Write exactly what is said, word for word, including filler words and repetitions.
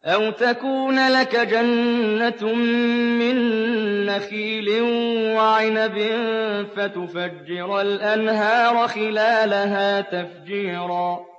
أَوْ تَكُونَ لَكَ جَنَّةٌ مِّن نَّخِيلٍ وَعِنَبٍ فَتُفَجِّرَ الْأَنْهَارَ خِلَالَهَا تَفْجِيرًا